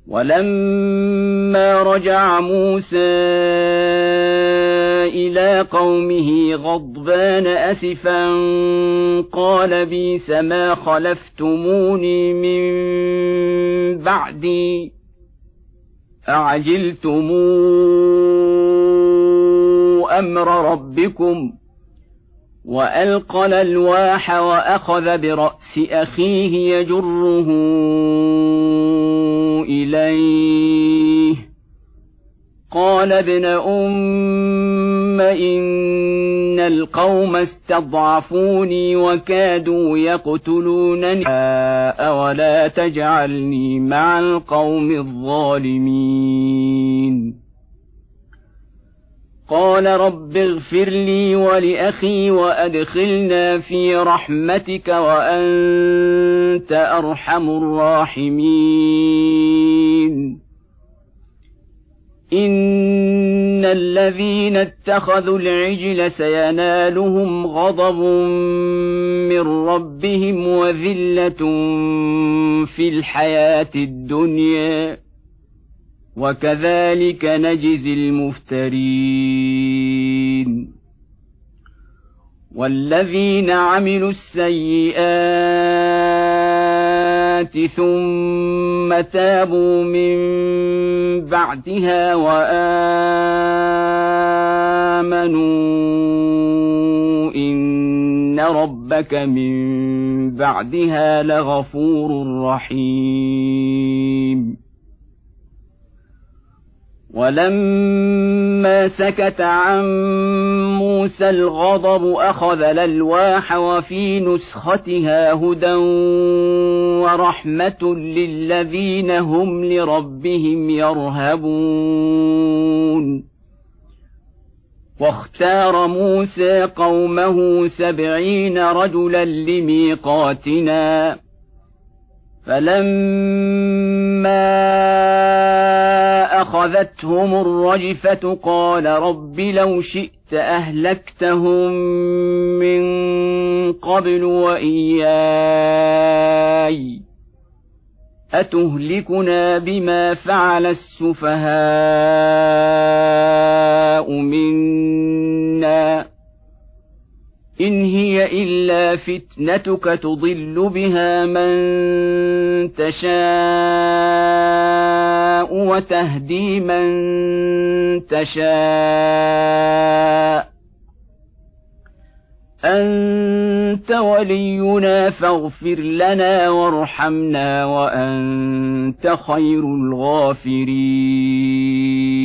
ولما رجع موسى إلى قومه غضبان أسفا قال بئس ما خلفتموني من بعدي أعجلتم أمر ربكم وألقى الألواح وأخذ برأس أخيه يجره إليه قال ابن أم إن القوم استضعفوني وكادوا يقتلونني أولا تجعلني مع القوم الظالمين قال رب اغفر لي ولأخي وأدخلنا في رحمتك وأنت أرحم الراحمين إن الذين اتخذوا العجل سينالهم غضب من ربهم وذلة في الحياة الدنيا وكذلك نجزي المفترين والذين عملوا السيئات ثم تابوا من بعدها وآمنوا إن ربك من بعدها لغفور رحيم ولما سكت عن موسى الغضب أخذ الألواح وفي نسختها هدى ورحمة للذين هم لربهم يرهبون واختار موسى قومه 70 رجلا لميقاتنا فلما أخذتهم الرجفة قال رب لو شئت أهلكتهم من قبل وإياي أتهلكنا بما فعل السفهاء منا إن هي إلا فتنتك تضل بها من تشاء وتهدي من تشاء أنت ولينا فاغفر لنا وارحمنا وأنت خير الغافرين